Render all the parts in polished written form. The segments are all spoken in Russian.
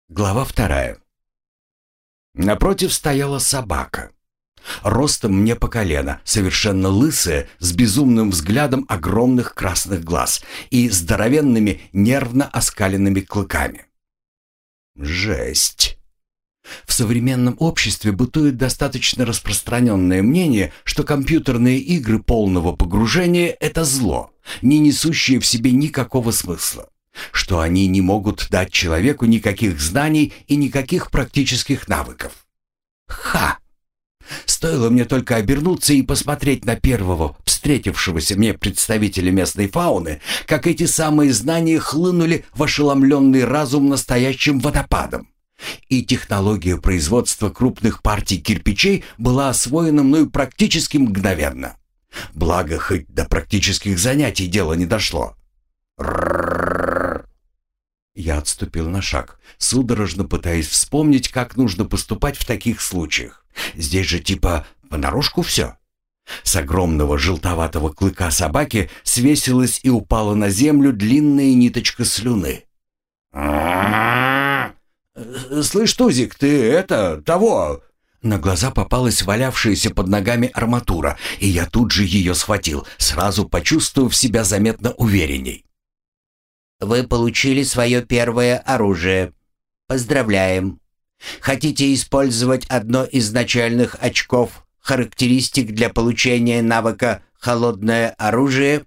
Глава 2. Напротив стояла собака. Ростом мне по колено, совершенно лысая, с безумным взглядом огромных красных глаз и здоровенными нервно оскаленными клыками. Жесть. В современном обществе бытует достаточно распространенное мнение, что компьютерные игры полного погружения – это зло, не несущее в себе никакого смысла. Что они не могут дать человеку никаких знаний и никаких практических навыков. Ха! Стоило мне только обернуться и посмотреть на первого встретившегося мне представителя местной фауны, как эти самые знания хлынули в ошеломленный разум настоящим водопадом. И технология производства крупных партий кирпичей была освоена мною практически мгновенно. Благо, хоть до практических занятий дело не дошло. Я отступил на шаг, судорожно пытаясь вспомнить, как нужно поступать в таких случаях. Здесь же типа понарошку все. С огромного желтоватого клыка собаки свесилась и упала на землю длинная ниточка слюны. «Слышь, Тузик, ты того...» На глаза попалась валявшаяся под ногами арматура, и я тут же ее схватил, сразу почувствовав себя заметно уверенней. Вы получили свое первое оружие. Поздравляем. Хотите использовать одно из начальных очков характеристик для получения навыка «Холодное оружие»?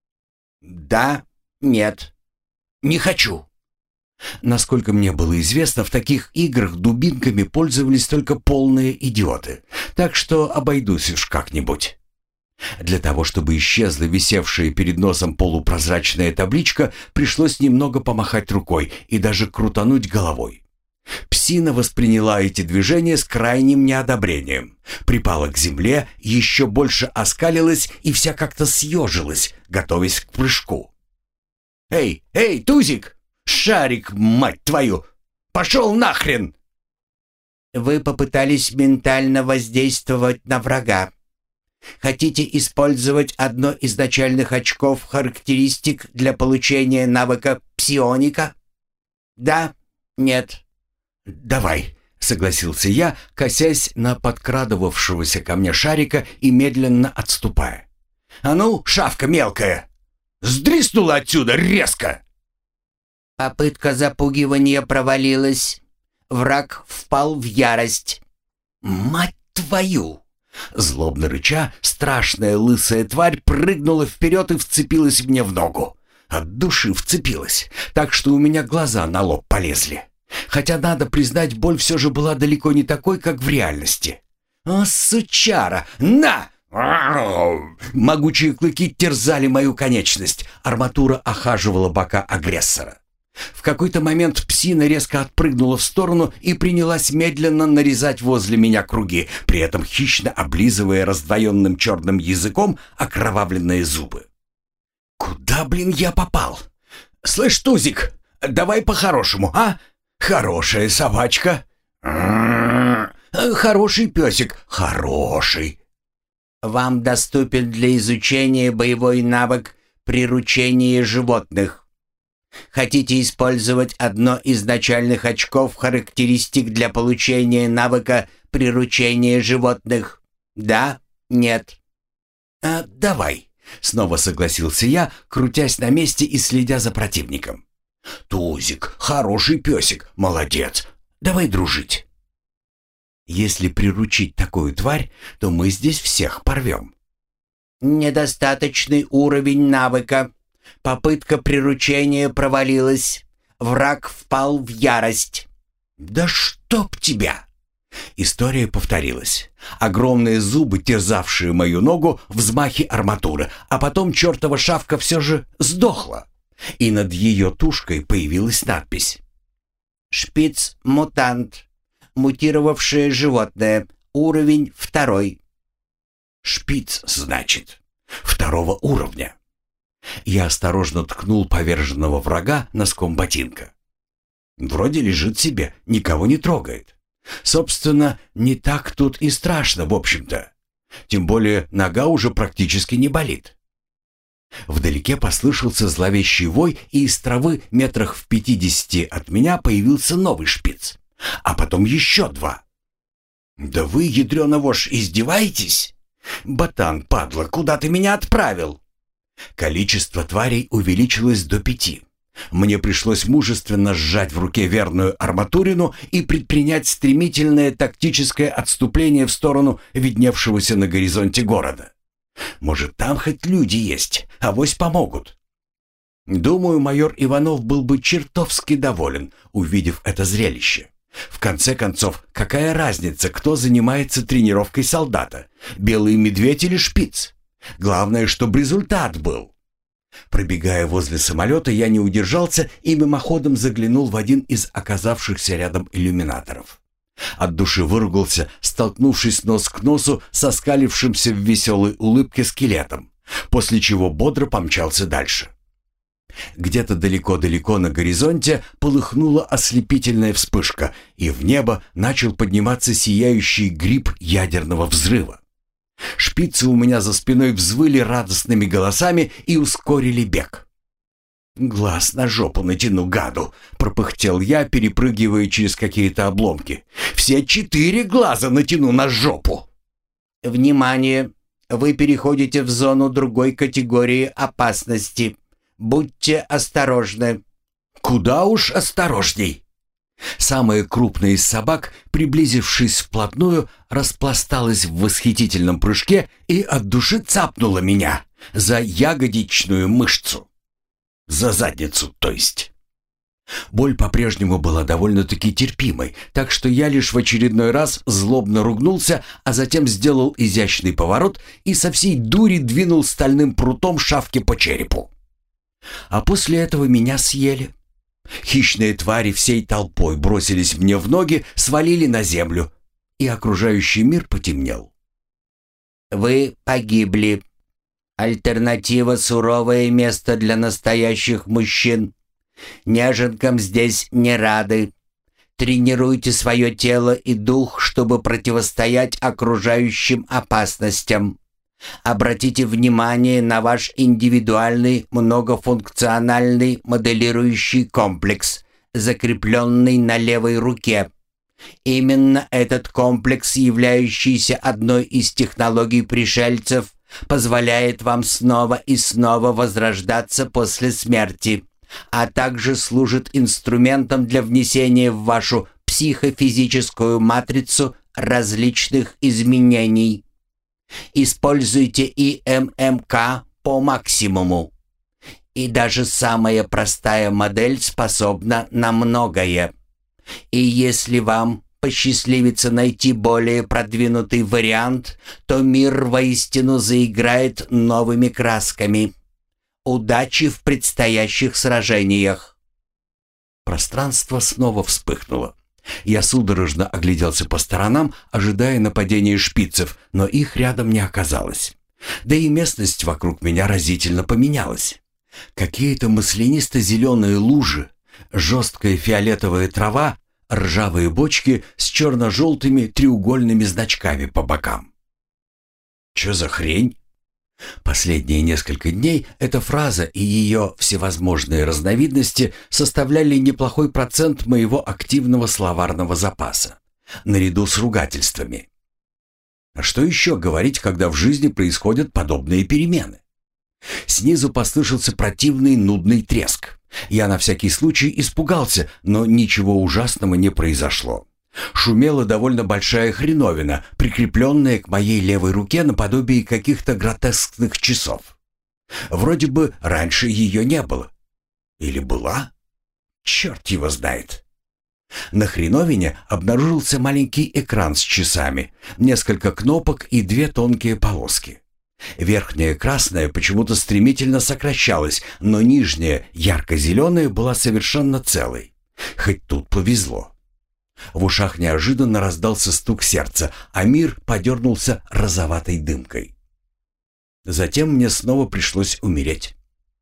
Да, нет. Не хочу. Насколько мне было известно, в таких играх дубинками пользовались только полные идиоты, так что обойдусь уж как-нибудь. Для того, чтобы исчезла висевшая перед носом полупрозрачная табличка, пришлось немного помахать рукой и даже крутануть головой. Псина восприняла эти движения с крайним неодобрением, припала к земле, еще больше оскалилась и вся как-то съежилась, готовясь к прыжку. «Эй, Тузик! Шарик, мать твою! Пошел нахрен!» Вы попытались ментально воздействовать на врага. Хотите использовать одно из начальных очков характеристик для получения навыка псионика? Да, нет. Давай, согласился я, косясь на подкрадывавшегося ко мне шарика и медленно отступая. А ну, шавка мелкая, сдриснула отсюда резко. Попытка запугивания провалилась. Враг впал в ярость. Мать твою! Злобно рыча, страшная лысая тварь прыгнула вперед и вцепилась мне в ногу. От души вцепилась, так что у меня глаза на лоб полезли. Хотя, надо признать, боль все же была далеко не такой, как в реальности. «О, сучара! На!» Могучие клыки терзали мою конечность. Арматура охаживала бока агрессора. В какой-то момент псина резко отпрыгнула в сторону и принялась медленно нарезать возле меня круги, при этом хищно облизывая раздвоенным черным языком окровавленные зубы. «Куда, блин, я попал? Слышь, Тузик, давай по-хорошему, а? Хорошая собачка. Хороший песик, хороший». Вам доступен для изучения боевой навык «Приручение животных». Хотите использовать одно из начальных очков характеристик для получения навыка «Приручение животных»? Да? Нет? Давай. Снова согласился я, крутясь на месте и следя за противником. Тузик, хороший песик, молодец. Давай дружить. Если приручить такую тварь, то мы здесь всех порвем. Недостаточный уровень навыка. Попытка приручения провалилась. Враг впал в ярость. Да чтоб тебя! История повторилась. Огромные зубы, терзавшие мою ногу, взмахи арматуры, а потом чертова шавка все же сдохла. И над ее тушкой появилась надпись. «Шпиц-мутант. Мутировавшее животное. Уровень 2». «Шпиц, значит. 2-го уровня». Я осторожно ткнул поверженного врага носком ботинка. Вроде лежит себе, никого не трогает. Собственно, не так тут и страшно, в общем-то. Тем более нога уже практически не болит. Вдалеке послышался зловещий вой, и из травы метрах в 50 от меня появился новый шпиц. А потом еще два. «Да вы, ядрёна вошь, издеваетесь? Ботан, падла, куда ты меня отправил?» Количество тварей увеличилось до 5. Мне пришлось мужественно сжать в руке верную арматурину и предпринять стремительное тактическое отступление в сторону видневшегося на горизонте города. Может, там хоть люди есть, авось помогут. Думаю, майор Иванов был бы чертовски доволен, увидев это зрелище. В конце концов, какая разница, кто занимается тренировкой солдата? Белый медведь или шпиц? Главное, чтобы результат был. Пробегая возле самолета, я не удержался и мимоходом заглянул в один из оказавшихся рядом иллюминаторов. От души выругался, столкнувшись нос к носу со скалившимся в веселой улыбке скелетом, после чего бодро помчался дальше. Где-то далеко-далеко на горизонте полыхнула ослепительная вспышка, и в небо начал подниматься сияющий гриб ядерного взрыва. Шпицы у меня за спиной взвыли радостными голосами и ускорили бег. «Глаз на жопу натяну, гаду!» — пропыхтел я, перепрыгивая через какие-то обломки. «Все 4 глаза натяну на жопу!» «Внимание! Вы переходите в зону другой категории опасности. Будьте осторожны!» «Куда уж осторожней!» Самая крупная из собак, приблизившись вплотную, распласталась в восхитительном прыжке и от души цапнула меня за ягодичную мышцу. За задницу, то есть. Боль по-прежнему была довольно-таки терпимой, так что я лишь в очередной раз злобно ругнулся, а затем сделал изящный поворот и со всей дури двинул стальным прутом шавки по черепу. А после этого меня съели. Хищные твари всей толпой бросились мне в ноги, свалили на землю, и окружающий мир потемнел. «Вы погибли. Альтернатива — суровое место для настоящих мужчин. Неженкам здесь не рады. Тренируйте свое тело и дух, чтобы противостоять окружающим опасностям. Обратите внимание на ваш индивидуальный многофункциональный моделирующий комплекс, закрепленный на левой руке. Именно этот комплекс, являющийся одной из технологий пришельцев, позволяет вам снова и снова возрождаться после смерти, а также служит инструментом для внесения в вашу психофизическую матрицу различных изменений. Используйте ИММК по максимуму. И даже самая простая модель способна на многое. И если вам посчастливится найти более продвинутый вариант, то мир воистину заиграет новыми красками. Удачи в предстоящих сражениях!» Пространство снова вспыхнуло. Я судорожно огляделся по сторонам, ожидая нападения шпицев, но их рядом не оказалось. Да и местность вокруг меня разительно поменялась. Какие-то маслянисто-зеленые лужи, жесткая фиолетовая трава, ржавые бочки с черно-желтыми треугольными значками по бокам. Че за хрень? Последние несколько дней эта фраза и ее всевозможные разновидности составляли неплохой процент моего активного словарного запаса, наряду с ругательствами. А что еще говорить, когда в жизни происходят подобные перемены? Снизу послышался противный нудный треск. Я на всякий случай испугался, но ничего ужасного не произошло. Шумела довольно большая хреновина, прикрепленная к моей левой руке наподобие каких-то гротескных часов. Вроде бы раньше ее не было. Или была? Черт его знает. На хреновине обнаружился маленький экран с часами, несколько кнопок и 2 тонкие полоски. Верхняя красная почему-то стремительно сокращалась, но нижняя, ярко-зеленая, была совершенно целой. Хоть тут повезло. В ушах неожиданно раздался стук сердца, а мир подернулся розоватой дымкой. Затем мне снова пришлось умереть.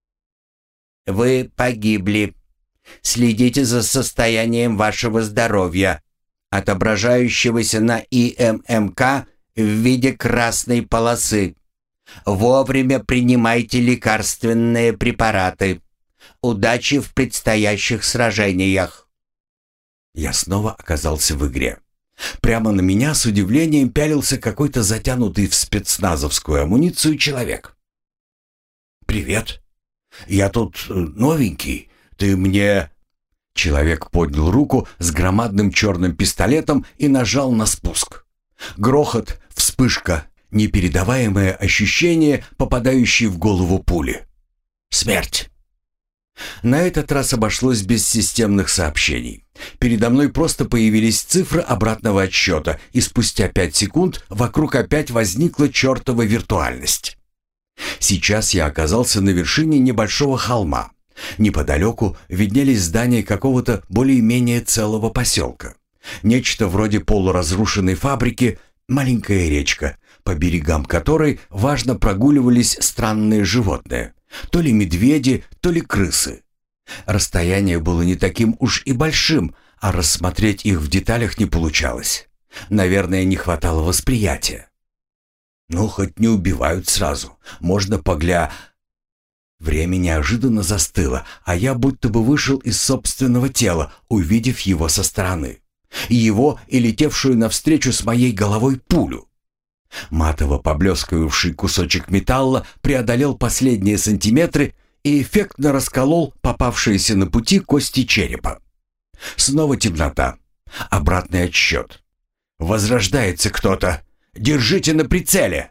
«Вы погибли. Следите за состоянием вашего здоровья, отображающегося на ИММК в виде красной полосы. Вовремя принимайте лекарственные препараты. Удачи в предстоящих сражениях». Я снова оказался в игре. Прямо на меня с удивлением пялился какой-то затянутый в спецназовскую амуницию человек. «Привет. Я тут новенький. Ты мне...» Человек поднял руку с громадным черным пистолетом и нажал на спуск. Грохот, вспышка, непередаваемое ощущение, попадающее в голову пули. Смерть. На этот раз обошлось без системных сообщений. Передо мной просто появились цифры обратного отсчета, и спустя 5 секунд вокруг опять возникла чертова виртуальность. Сейчас я оказался на вершине небольшого холма. Неподалеку виднелись здания какого-то более-менее целого поселка. Нечто вроде полуразрушенной фабрики, маленькая речка, по берегам которой важно прогуливались странные животные. То ли медведи, то ли крысы. Расстояние было не таким уж и большим, а рассмотреть их в деталях не получалось. Наверное, не хватало восприятия. Ну, хоть не убивают сразу. Можно Время неожиданно застыло, а я будто бы вышел из собственного тела, увидев его со стороны. Его и летевшую навстречу с моей головой пулю. Матово поблескивавший кусочек металла преодолел последние сантиметры и эффектно расколол попавшиеся на пути кости черепа. Снова темнота. Обратный отсчет. Возрождается кто-то. Держите на прицеле.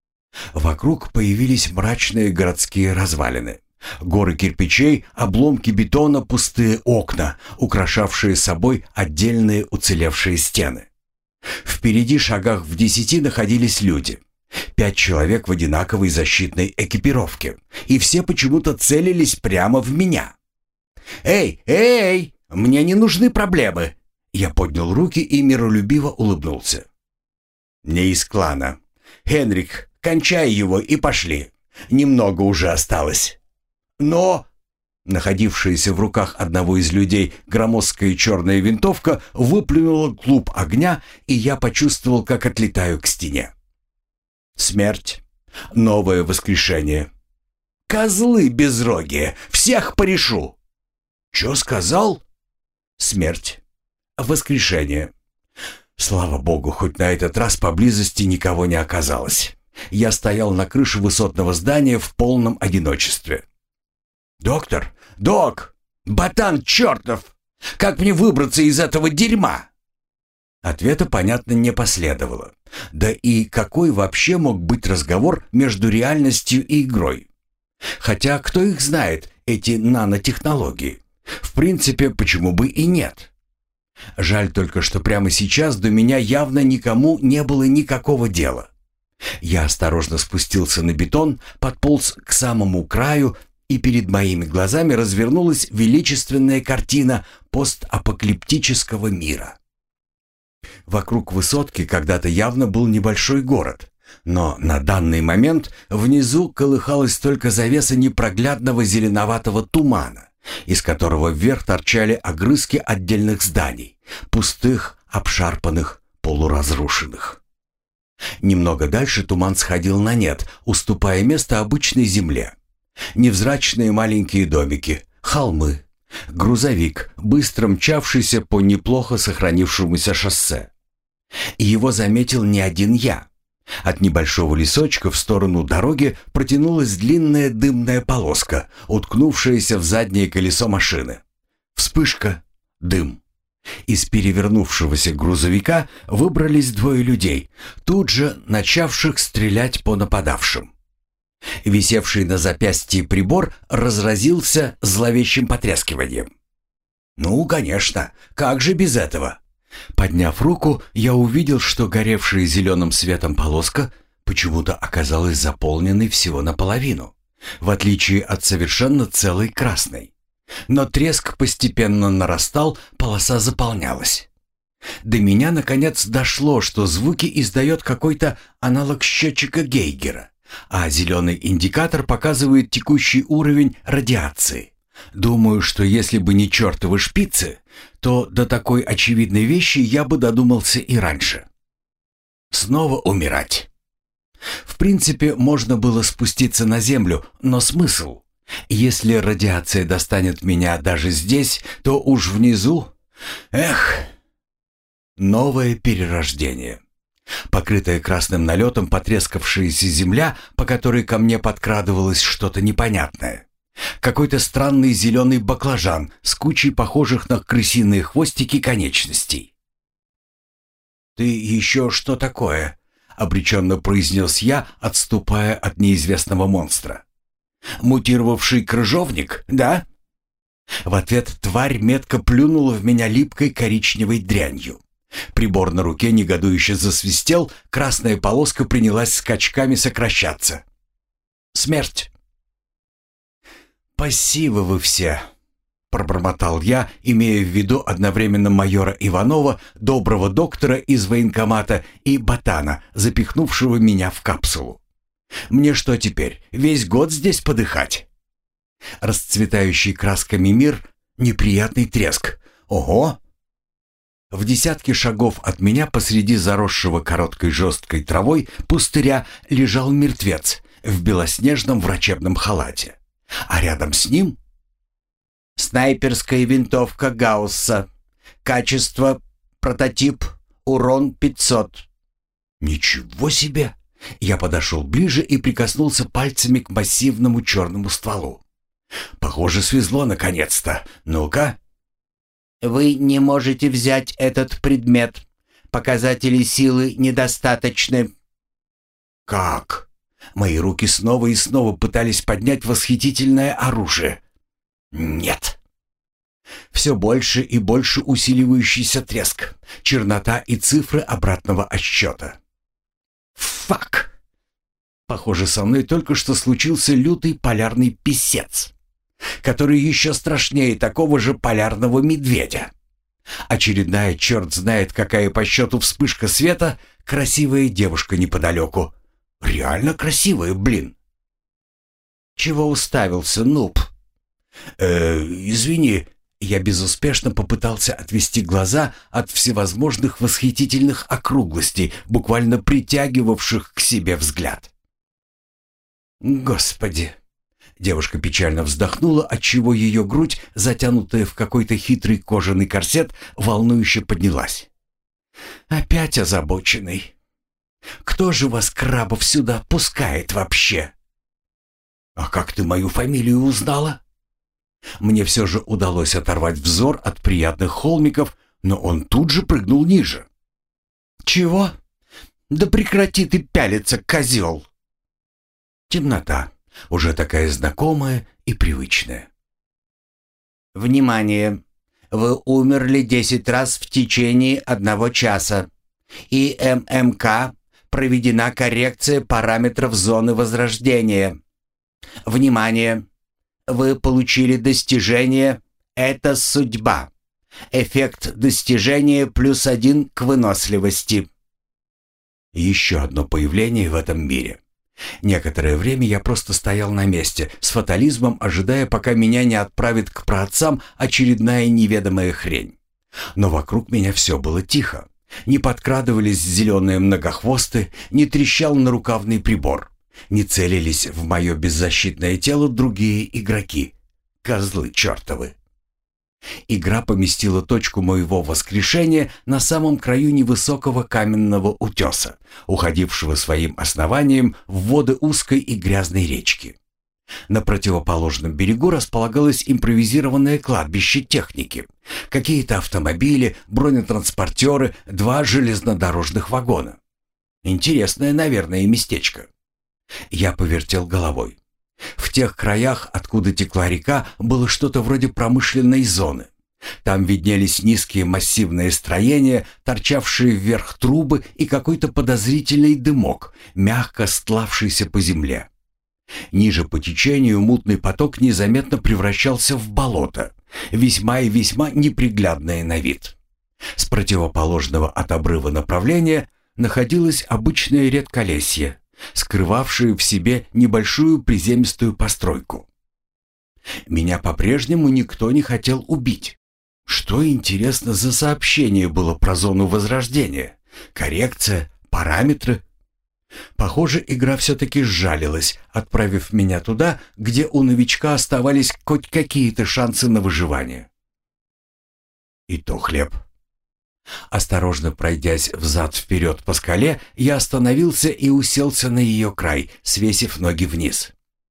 Вокруг появились мрачные городские развалины. Горы кирпичей, обломки бетона, пустые окна, украшавшие собой отдельные уцелевшие стены. Впереди, шагах в 10, находились люди. 5 человек в одинаковой защитной экипировке. И все почему-то целились прямо в меня. «Эй, эй, мне не нужны проблемы!» Я поднял руки и миролюбиво улыбнулся. «Не из клана. Хенрик, кончай его и пошли. Немного уже осталось». «Но...» Находившаяся в руках одного из людей громоздкая черная винтовка выплюнула клуб огня, и я почувствовал, как отлетаю к стене. Смерть. Новое воскрешение. «Козлы безрогие! Всех порешу!» «Чё сказал?» «Смерть. Воскрешение». Слава богу, хоть на этот раз поблизости никого не оказалось. Я стоял на крыше высотного здания в полном одиночестве. «Доктор! Док! Ботан чертов! Как мне выбраться из этого дерьма?» Ответа, понятно, не последовало. Да и какой вообще мог быть разговор между реальностью и игрой? Хотя, кто их знает, эти нанотехнологии? В принципе, почему бы и нет? Жаль только, что прямо сейчас до меня явно никому не было никакого дела. Я осторожно спустился на бетон, подполз к самому краю, и перед моими глазами развернулась величественная картина постапокалиптического мира. Вокруг высотки когда-то явно был небольшой город, но на данный момент внизу колыхалась только завеса непроглядного зеленоватого тумана, из которого вверх торчали огрызки отдельных зданий, пустых, обшарпанных, полуразрушенных. Немного дальше туман сходил на нет, уступая место обычной земле. Невзрачные маленькие домики, холмы, грузовик, быстро мчавшийся по неплохо сохранившемуся шоссе. И его заметил не один я. От небольшого лесочка в сторону дороги протянулась длинная дымная полоска, уткнувшаяся в заднее колесо машины. Вспышка, дым. Из перевернувшегося грузовика выбрались 2 людей, тут же начавших стрелять по нападавшим. Висевший на запястье прибор разразился зловещим потрескиванием. «Ну, конечно, как же без этого?» Подняв руку, я увидел, что горевшая зеленым светом полоска почему-то оказалась заполненной всего наполовину, в отличие от совершенно целой красной. Но треск постепенно нарастал, полоса заполнялась. До меня наконец дошло, что звуки издает какой-то аналог счетчика Гейгера, а зеленый индикатор показывает текущий уровень радиации. Думаю, что если бы не чертовы шпицы, то до такой очевидной вещи я бы додумался и раньше. Снова умирать. В принципе, можно было спуститься на землю, но смысл? Если радиация достанет меня даже здесь, то уж внизу... Эх! Новое перерождение. Покрытая красным налетом потрескавшаяся земля, по которой ко мне подкрадывалось что-то непонятное. Какой-то странный зеленый баклажан с кучей похожих на крысиные хвостики конечностей. «Ты еще что такое?» — обреченно произнес я, отступая от неизвестного монстра. «Мутировавший крыжовник, да?» В ответ тварь метко плюнула в меня липкой коричневой дрянью. Прибор на руке негодующе засвистел, красная полоска принялась скачками сокращаться. «Смерть!» «Пассивы вы все!» — пробормотал я, имея в виду одновременно майора Иванова, доброго доктора из военкомата и ботана, запихнувшего меня в капсулу. «Мне что теперь, весь год здесь подыхать?» Расцветающий красками мир, неприятный треск. «Ого!» В десятке шагов от меня посреди заросшего короткой жесткой травой пустыря лежал мертвец в белоснежном врачебном халате. А рядом с ним... Снайперская винтовка Гаусса. Качество, прототип, урон 500. Ничего себе! Я подошел ближе и прикоснулся пальцами к массивному черному стволу. Похоже, свезло наконец-то. Ну-ка. Вы не можете взять этот предмет. Показатели силы недостаточны. Как? Мои руки снова и снова пытались поднять восхитительное оружие. Нет. Все больше и больше усиливающийся треск, чернота и цифры обратного отсчета. Фак! Похоже, со мной только что случился лютый полярный писец, который еще страшнее такого же полярного медведя. Очередная, черт знает какая по счету вспышка света, красивая девушка неподалеку. Реально красивая, блин. Чего уставился, нуб? Извини, я безуспешно попытался отвести глаза от всевозможных восхитительных округлостей, буквально притягивавших к себе взгляд. Господи! Девушка печально вздохнула, отчего ее грудь, затянутая в какой-то хитрый кожаный корсет, волнующе поднялась. «Опять озабоченный. Кто же вас, крабов, сюда пускает вообще?» «А как ты мою фамилию узнала?» Мне все же удалось оторвать взор от приятных холмиков, но он тут же прыгнул ниже. «Чего? Да прекрати ты пялиться, козел!» Темнота. Уже такая знакомая и привычная. Внимание! Вы умерли 10 раз в течение 1 часа. И ММК проведена коррекция параметров зоны возрождения. Внимание! Вы получили достижение «Это судьба». Эффект достижения +1 к выносливости. Еще одно появление в этом мире. Некоторое время я просто стоял на месте, с фатализмом ожидая, пока меня не отправит к праотцам очередная неведомая хрень. Но вокруг меня все было тихо. Не подкрадывались зеленые многохвосты, не трещал нарукавный прибор, не целились в мое беззащитное тело другие игроки. Козлы чертовы. Игра поместила точку моего воскрешения на самом краю невысокого каменного утеса, уходившего своим основанием в воды узкой и грязной речки. На противоположном берегу располагалось импровизированное кладбище техники. Какие-то автомобили, бронетранспортеры, 2 железнодорожных вагона. Интересное, наверное, местечко. Я повертел головой. В тех краях, откуда текла река, было что-то вроде промышленной зоны. Там виднелись низкие массивные строения, торчавшие вверх трубы и какой-то подозрительный дымок, мягко стлавшийся по земле. Ниже по течению мутный поток незаметно превращался в болото, весьма и весьма неприглядное на вид. С противоположного от обрыва направления находилось обычное редколесье, скрывавшие в себе небольшую приземистую постройку. Меня по-прежнему никто не хотел убить. Что, интересно, за сообщение было про зону возрождения? Коррекция? Параметры? Похоже, игра все-таки сжалилась, отправив меня туда, где у новичка оставались хоть какие-то шансы на выживание. И то хлеб. Осторожно пройдясь взад-вперед по скале, я остановился и уселся на ее край, свесив ноги вниз.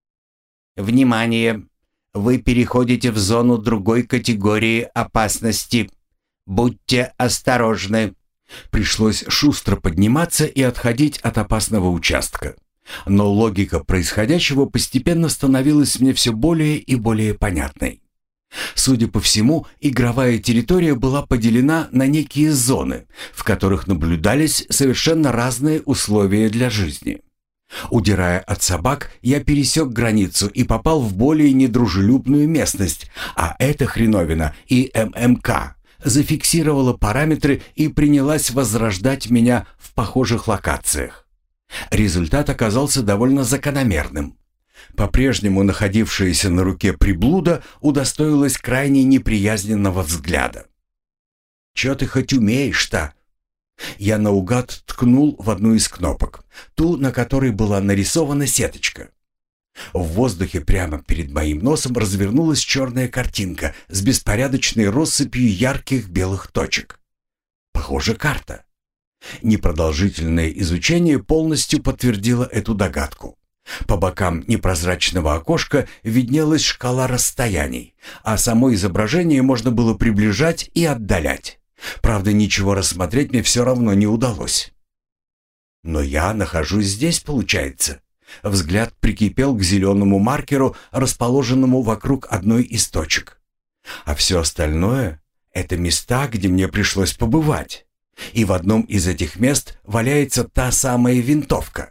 «Внимание! Вы переходите в зону другой категории опасности. Будьте осторожны!» Пришлось шустро подниматься и отходить от опасного участка. Но логика происходящего постепенно становилась мне все более и более понятной. Судя по всему, игровая территория была поделена на некие зоны, в которых наблюдались совершенно разные условия для жизни. Удирая от собак, я пересек границу и попал в более недружелюбную местность, а эта хреновина и ММК зафиксировала параметры и принялась возрождать меня в похожих локациях. Результат оказался довольно закономерным. По-прежнему находившаяся на руке приблуда удостоилась крайне неприязненного взгляда. «Чё ты хоть умеешь-то?» Я наугад ткнул в одну из кнопок, ту, на которой была нарисована сеточка. В воздухе прямо перед моим носом развернулась черная картинка с беспорядочной россыпью ярких белых точек. Похоже, карта. Непродолжительное изучение полностью подтвердило эту догадку. По бокам непрозрачного окошка виднелась шкала расстояний, а само изображение можно было приближать и отдалять. Правда, ничего рассмотреть мне все равно не удалось. Но я нахожусь здесь, получается. Взгляд прикипел к зеленому маркеру, расположенному вокруг одной из точек. А все остальное — это места, где мне пришлось побывать. И в одном из этих мест валяется та самая винтовка.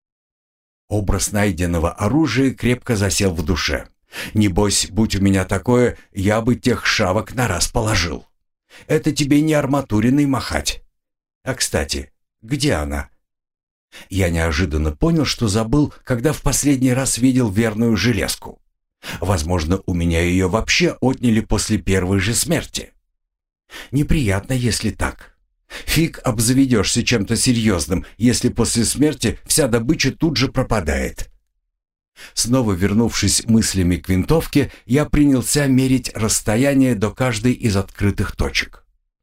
Образ найденного оружия крепко засел в душе. Небось, будь у меня такое, я бы тех шавок на раз положил. Это тебе не арматуриной махать. А, кстати, где она? Я неожиданно понял, что забыл, когда в последний раз видел верную железку. Возможно, у меня ее вообще отняли после первой же смерти. Неприятно, если так. Фиг обзаведешься чем-то серьезным, если после смерти вся добыча тут же пропадает. Снова вернувшись мыслями к винтовке, я принялся мерить расстояние до каждой из открытых точек.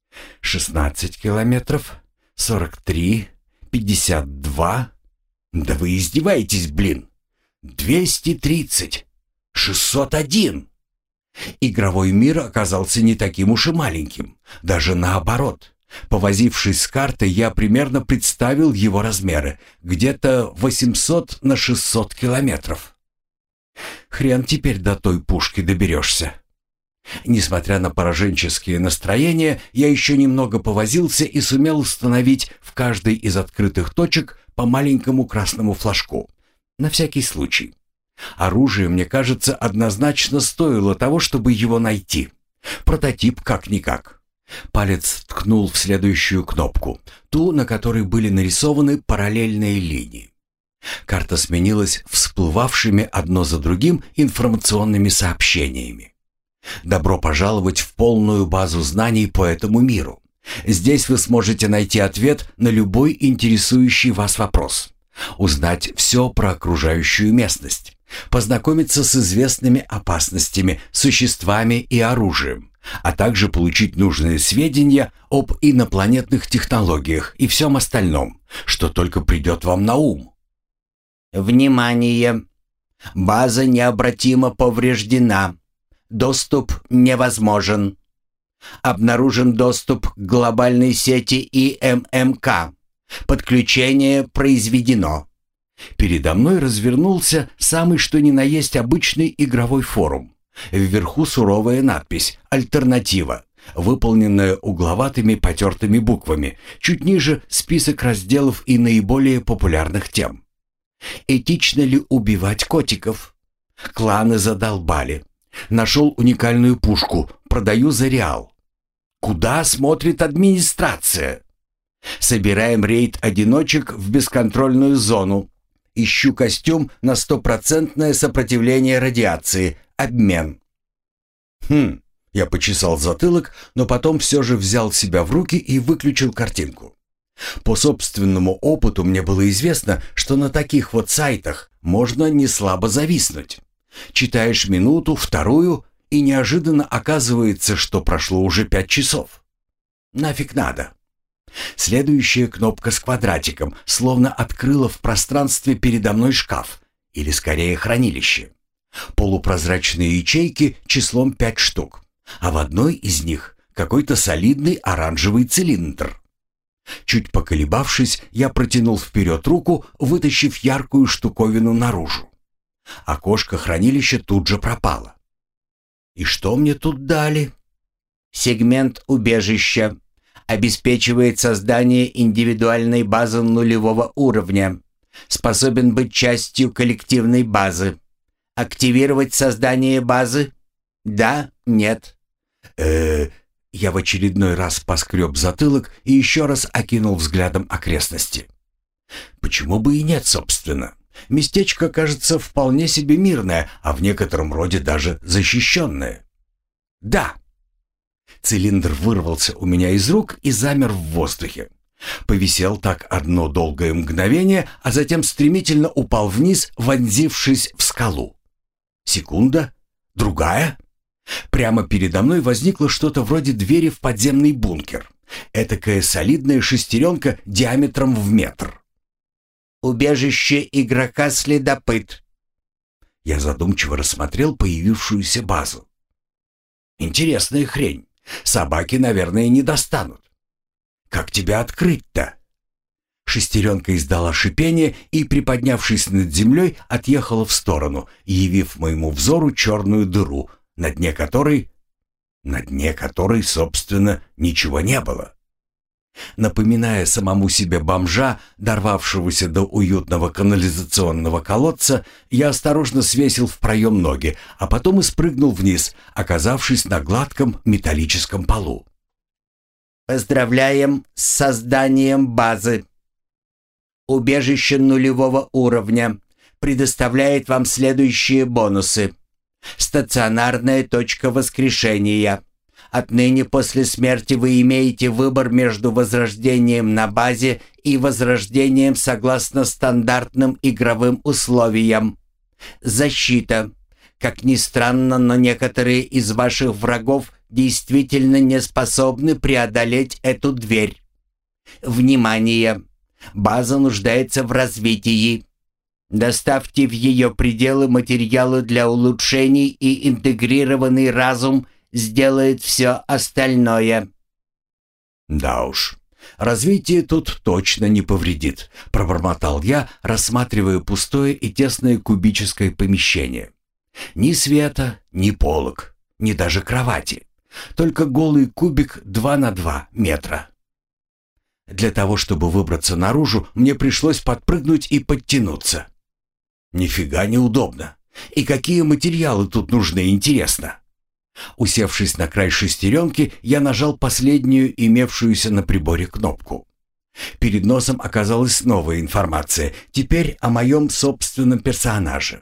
16 километров, 43, 52. Да вы издеваетесь, блин. 230, 601. Игровой мир оказался не таким уж и маленьким, даже наоборот. Повозившись с картой, я примерно представил его размеры, где-то 800 на 600 километров. Хрен теперь до той пушки доберешься. Несмотря на пораженческие настроения, я еще немного повозился и сумел установить в каждой из открытых точек по маленькому красному флажку. На всякий случай. Оружие, мне кажется, однозначно стоило того, чтобы его найти. Прототип как-никак. Палец ткнул в следующую кнопку, ту, на которой были нарисованы параллельные линии. Карта сменилась всплывавшими одно за другим информационными сообщениями. Добро пожаловать в полную базу знаний по этому миру. Здесь вы сможете найти ответ на любой интересующий вас вопрос, узнать все про окружающую местность, познакомиться с известными опасностями, существами и оружием, а также получить нужные сведения об инопланетных технологиях и всем остальном, что только придет вам на ум. Внимание! База необратимо повреждена. Доступ невозможен. Обнаружен доступ к глобальной сети ИММК. Подключение произведено. Передо мной развернулся самый что ни на есть обычный игровой форум. Вверху суровая надпись «Альтернатива», выполненная угловатыми потертыми буквами. Чуть ниже список разделов и наиболее популярных тем. Этично ли убивать котиков? Кланы задолбали. Нашел уникальную пушку, продаю за реал. Куда смотрит администрация? Собираем рейд одиночек в бесконтрольную зону. Ищу костюм на 100% сопротивление радиации. Обмен. Я почесал затылок, но потом все же взял себя в руки и выключил картинку. По собственному опыту мне было известно, что на таких вот сайтах можно неслабо зависнуть. Читаешь минуту, вторую, и неожиданно оказывается, что прошло уже 5 часов. Нафиг надо. Следующая кнопка с квадратиком словно открыла в пространстве передо мной шкаф, или скорее хранилище. Полупрозрачные ячейки числом 5 штук, а в одной из них какой-то солидный оранжевый цилиндр. Чуть поколебавшись, я протянул вперед руку, вытащив яркую штуковину наружу. Окошко хранилища тут же пропало. И что мне тут дали? Сегмент убежища. Обеспечивает создание индивидуальной базы нулевого уровня. Способен быть частью коллективной базы. Активировать создание базы? Да, нет. Я в очередной раз поскреб затылок и еще раз окинул взглядом окрестности. Почему бы и нет, собственно? Местечко, кажется, вполне себе мирное, а в некотором роде даже защищенное. Да. Цилиндр вырвался у меня из рук и замер в воздухе. Повисел так одно долгое мгновение, а затем стремительно упал вниз, вонзившись в скалу. Секунда, другая. Прямо передо мной возникло что-то вроде двери в подземный бункер. Этакая солидная шестеренка диаметром в метр. Убежище игрока-следопыт. Я задумчиво рассмотрел появившуюся базу. Интересная хрень. Собаки, наверное, не достанут. Как тебя открыть-то? Шестеренка издала шипение и, приподнявшись над землей, отъехала в сторону, явив моему взору черную дыру, на дне которой, собственно, ничего не было. Напоминая самому себе бомжа, дорвавшегося до уютного канализационного колодца, я осторожно свесил в проем ноги, а потом и спрыгнул вниз, оказавшись на гладком металлическом полу. Поздравляем с созданием базы. Убежище нулевого уровня предоставляет вам следующие бонусы. Стационарная точка воскрешения. Отныне после смерти вы имеете выбор между возрождением на базе и возрождением согласно стандартным игровым условиям. Защита. Как ни странно, но некоторые из ваших врагов действительно не способны преодолеть эту дверь. Внимание! База нуждается в развитии. Доставьте в ее пределы материалы для улучшений, и интегрированный разум сделает все остальное. Да уж, развитие тут точно не повредит, пробормотал я, рассматривая пустое и тесное кубическое помещение. Ни света, ни полок, ни даже кровати. Только голый кубик 2 на 2 метра. Для того, чтобы выбраться наружу, мне пришлось подпрыгнуть и подтянуться. Нифига неудобно. И какие материалы тут нужны, интересно? Усевшись на край шестеренки, я нажал последнюю имевшуюся на приборе кнопку. Перед носом оказалась новая информация, теперь о моем собственном персонаже.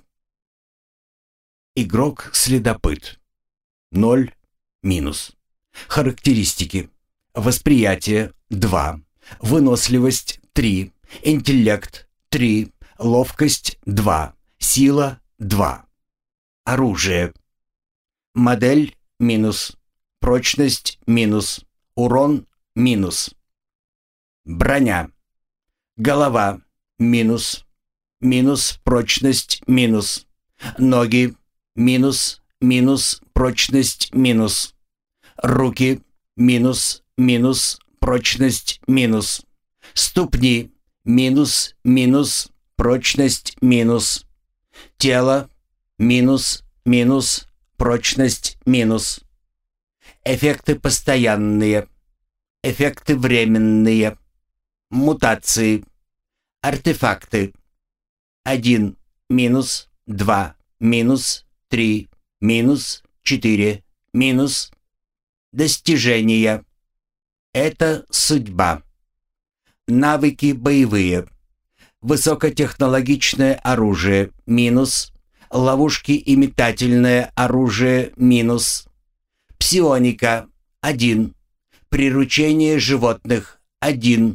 Игрок-следопыт. 0, минус. Характеристики. Восприятие 2, выносливость 3, интеллект 3, ловкость 2, сила 2. Оружие. Модель минус, прочность минус, урон минус. Броня. Голова минус, минус прочность минус. Ноги минус, минус прочность минус. Руки минус, минус прочность минус. Ступни минус, минус прочность минус. Тело минус, минус прочность минус. Эффекты постоянные. Эффекты временные. Мутации. Артефакты. 1 минус, 2 минус, 3 минус, 4 минус. Достижения. Это судьба. Навыки боевые. Высокотехнологичное оружие минус. Ловушки и метательное оружие минус. Псионика 1. Приручение животных 1.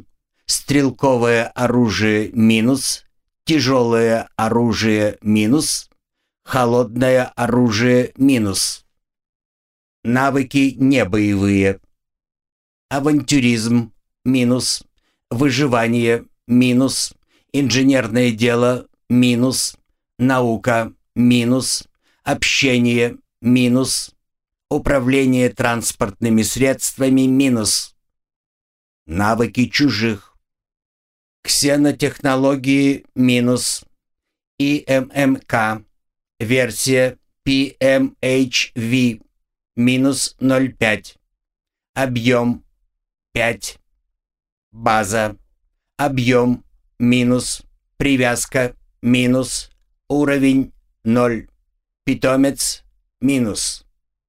Стрелковое оружие минус. Тяжелое оружие минус. Холодное оружие минус. Навыки небоевые. Авантюризм минус. Выживание минус. Инженерное дело минус. Наука минус. Общение минус. Управление транспортными средствами минус. Навыки чужих. Ксенотехнологии минус. ИММК. Версия PMHV минус 0,5. Объем 5. База. Объем минус. Привязка минус. Уровень 0. Питомец минус.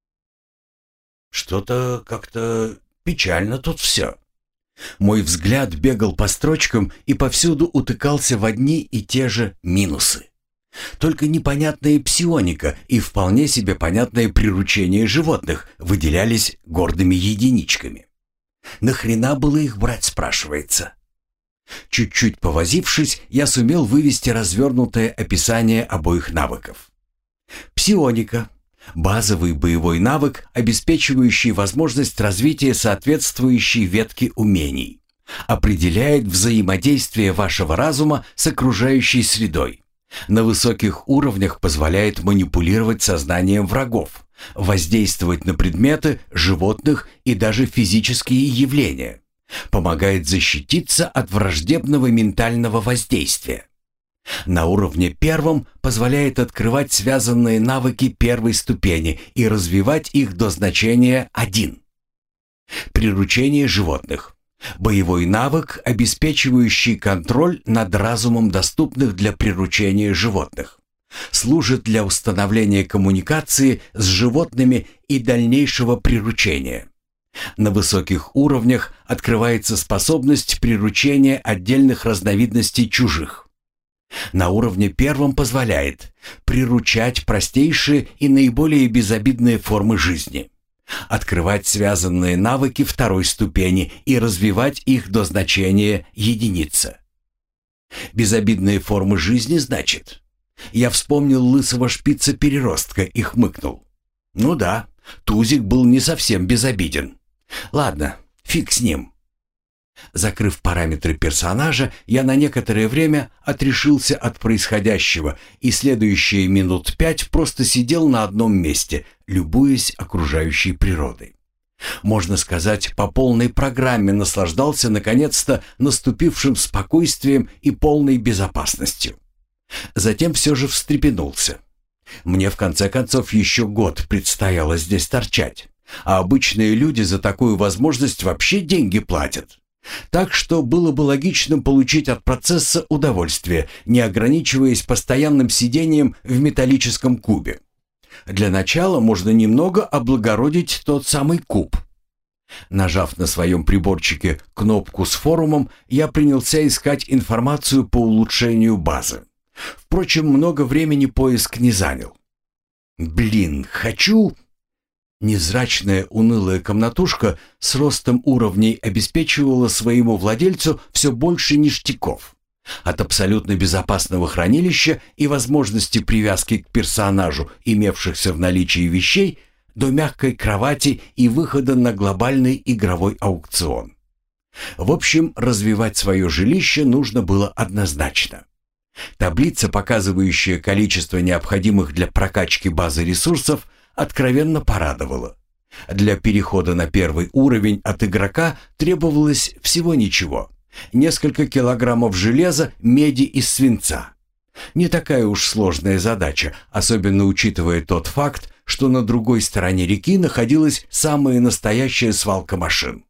Что-то как-то печально тут все. Мой взгляд бегал по строчкам и повсюду утыкался в одни и те же минусы. Только непонятная псионика и вполне себе понятное приручение животных выделялись гордыми единичками. Нахрена было их брать, спрашивается? Чуть-чуть повозившись, я сумел вывести развернутое описание обоих навыков. Псионика. Базовый боевой навык, обеспечивающий возможность развития соответствующей ветки умений. Определяет взаимодействие вашего разума с окружающей средой. На высоких уровнях позволяет манипулировать сознанием врагов, воздействовать на предметы, животных и даже физические явления. Помогает защититься от враждебного ментального воздействия. На уровне первом позволяет открывать связанные навыки первой ступени и развивать их до значения 1. Приручение животных. Боевой навык, обеспечивающий контроль над разумом доступных для приручения животных. Служит для установления коммуникации с животными и дальнейшего приручения. На высоких уровнях открывается способность приручения отдельных разновидностей чужих. На уровне первом позволяет приручать простейшие и наиболее безобидные формы жизни, открывать связанные навыки второй ступени и развивать их до значения единица. Безобидные формы жизни, значит. Я вспомнил лысого шпица-переростка и хмыкнул. Ну да, Тузик был не совсем безобиден. Ладно, фиг с ним. Закрыв параметры персонажа, я на некоторое время отрешился от происходящего и следующие минут 5 просто сидел на одном месте, любуясь окружающей природой. Можно сказать, по полной программе наслаждался наконец-то наступившим спокойствием и полной безопасностью. Затем все же встрепенулся. Мне в конце концов еще год предстояло здесь торчать, а обычные люди за такую возможность вообще деньги платят. Так что было бы логичным получить от процесса удовольствие, не ограничиваясь постоянным сидением в металлическом кубе. Для начала можно немного облагородить тот самый куб. Нажав на своем приборчике кнопку с форумом, я принялся искать информацию по улучшению базы. Впрочем, много времени поиск не занял. Хочу... Невзрачная унылая комнатушка с ростом уровней обеспечивала своему владельцу все больше ништяков. От абсолютно безопасного хранилища и возможности привязки к персонажу, имевшихся в наличии вещей, до мягкой кровати и выхода на глобальный игровой аукцион. В общем, развивать свое жилище нужно было однозначно. Таблица, показывающая количество необходимых для прокачки базы ресурсов, откровенно порадовало. Для перехода на первый уровень от игрока требовалось всего ничего. Несколько килограммов железа, меди и свинца. Не такая уж сложная задача, особенно учитывая тот факт, что на другой стороне реки находилась самая настоящая свалка машин.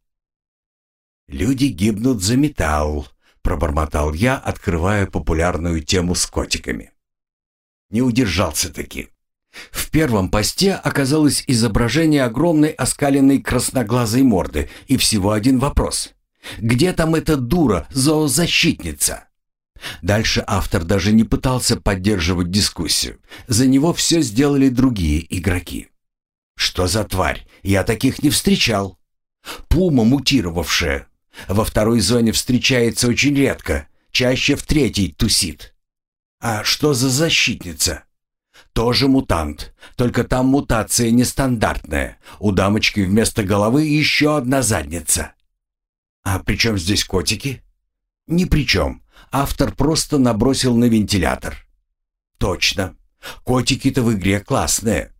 «Люди гибнут за металл», — пробормотал я, открывая популярную тему с котиками. Не удержался-таки. В первом посте оказалось изображение огромной оскаленной красноглазой морды и всего один вопрос. Где там эта дура, зоозащитница? Дальше автор даже не пытался поддерживать дискуссию. За него все сделали другие игроки. Что за тварь? Я таких не встречал. Пума мутировавшая. Во второй зоне встречается очень редко, чаще в третьей тусит. А что за защитница? Тоже мутант, только там мутация нестандартная. У дамочки вместо головы еще одна задница. А при чем здесь котики? Ни при чем. Автор просто набросил на вентилятор. Точно. Котики-то в игре классные.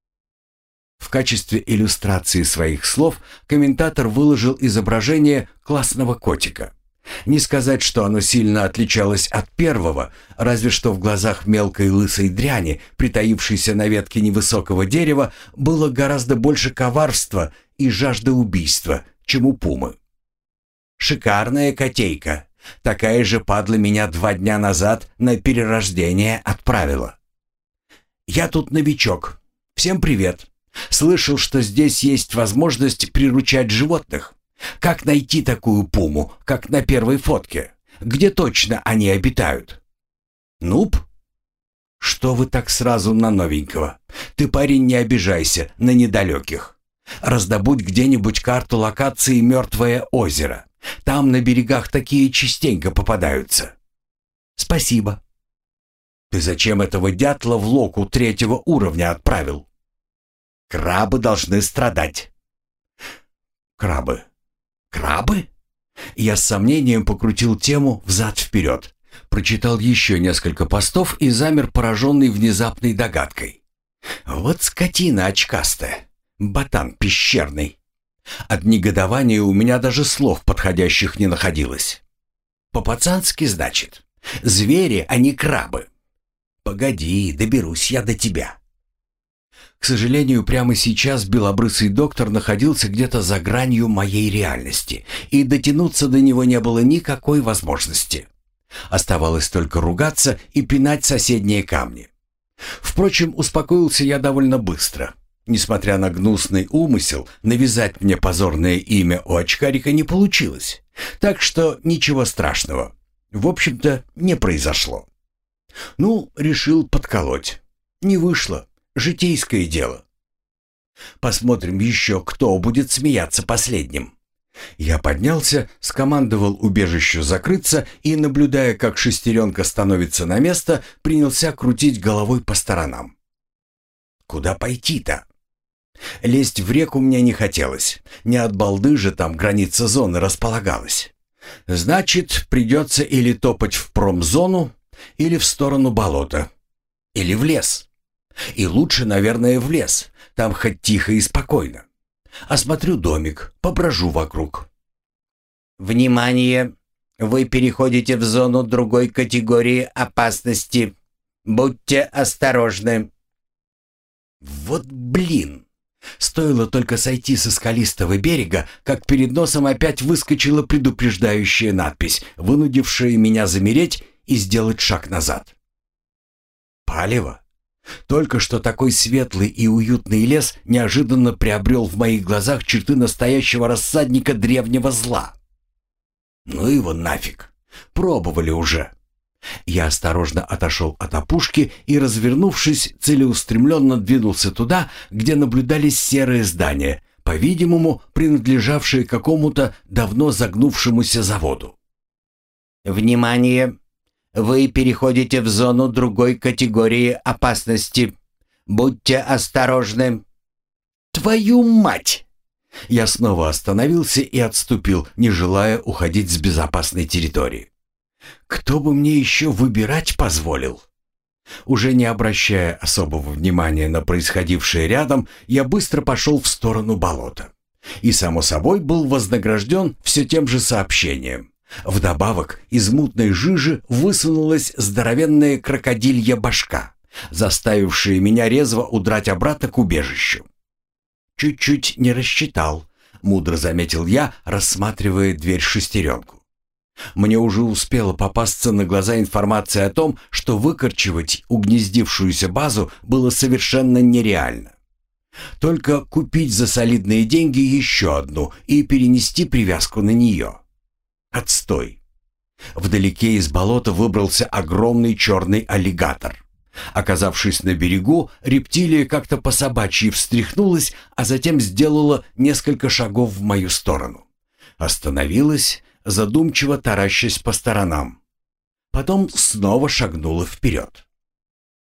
В качестве иллюстрации своих слов комментатор выложил изображение классного котика. Не сказать, что оно сильно отличалось от первого, разве что в глазах мелкой лысой дряни, притаившейся на ветке невысокого дерева, было гораздо больше коварства и жажды убийства, чем у пумы. Шикарная котейка. Такая же падла меня 2 дня назад на перерождение отправила. Я тут новичок. Всем привет. Слышал, что здесь есть возможность приручать животных. Как найти такую пуму, как на первой фотке? Где точно они обитают? Нуб? Что вы так сразу на новенького? Ты, парень, не обижайся на недалеких. Раздобудь где-нибудь карту локации «Мертвое озеро». Там на берегах такие частенько попадаются. Спасибо. Ты зачем этого дятла в локу 3-го уровня отправил? Крабы должны страдать. Крабы? Крабы? Я с сомнением покрутил тему взад-вперед. Прочитал еще несколько постов и замер, пораженный внезапной догадкой. Вот скотина очкастая. Ботан пещерный. От негодования у меня даже слов подходящих не находилось. По-пацански, значит. Звери, а не крабы. Погоди, доберусь я до тебя. К сожалению, прямо сейчас белобрысый доктор находился где-то за гранью моей реальности, и дотянуться до него не было никакой возможности. Оставалось только ругаться и пинать соседние камни. Впрочем, успокоился я довольно быстро. Несмотря на гнусный умысел, навязать мне позорное имя у очкарика не получилось. Так что ничего страшного. В общем-то, не произошло. Ну, решил подколоть. Не вышло. Житейское дело. Посмотрим еще, кто будет смеяться последним. Я поднялся, скомандовал убежищу закрыться и, наблюдая, как шестеренка становится на место, принялся крутить головой по сторонам. Куда пойти-то? Лезть в реку мне не хотелось. Не от балды же там граница зоны располагалась. Значит, придется или топать в промзону, или в сторону болота, или в лес. И лучше, наверное, в лес. Там хоть тихо и спокойно. Осмотрю домик, поброжу вокруг. Внимание! Вы переходите в зону другой категории опасности. Будьте осторожны. Вот блин! Стоило только сойти со скалистого берега, как перед носом опять выскочила предупреждающая надпись, вынудившая меня замереть и сделать шаг назад. Палево. Только что такой светлый и уютный лес неожиданно приобрел в моих глазах черты настоящего рассадника древнего зла. Ну его нафиг. Пробовали уже. Я осторожно отошел от опушки и, развернувшись, целеустремленно двинулся туда, где наблюдались серые здания, по-видимому, принадлежавшие какому-то давно загнувшемуся заводу. «Внимание! Вы переходите в зону другой категории опасности. Будьте осторожны!» «Твою мать!» Я снова остановился и отступил, не желая уходить с безопасной территории. Кто бы мне еще выбирать позволил? Уже не обращая особого внимания на происходившее рядом, я быстро пошел в сторону болота. И, само собой, был вознагражден все тем же сообщением. Вдобавок, из мутной жижи высунулась здоровенная крокодилья башка, заставившая меня резво удрать обратно к убежищу. «Чуть-чуть не рассчитал», — мудро заметил я, рассматривая дверь-шестеренку. Мне уже успела попасться на глаза информация о том, что выкорчевать угнездившуюся базу было совершенно нереально. Только купить за солидные деньги еще одну и перенести привязку на нее. Отстой. Вдалеке из болота выбрался огромный черный аллигатор. Оказавшись на берегу, рептилия как-то по-собачьи встряхнулась, а затем сделала несколько шагов в мою сторону. Остановилась, задумчиво таращась по сторонам. Потом снова шагнула вперед.